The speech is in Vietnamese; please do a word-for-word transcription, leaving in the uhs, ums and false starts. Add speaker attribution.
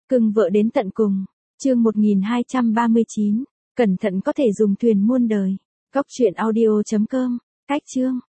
Speaker 1: Cưng vợ đến tận cùng. Chương một nghìn hai trăm ba mươi chín. Cẩn thận có thể dùng thuyền muôn đời. Cóc truyện audio chấm com. Cách chương.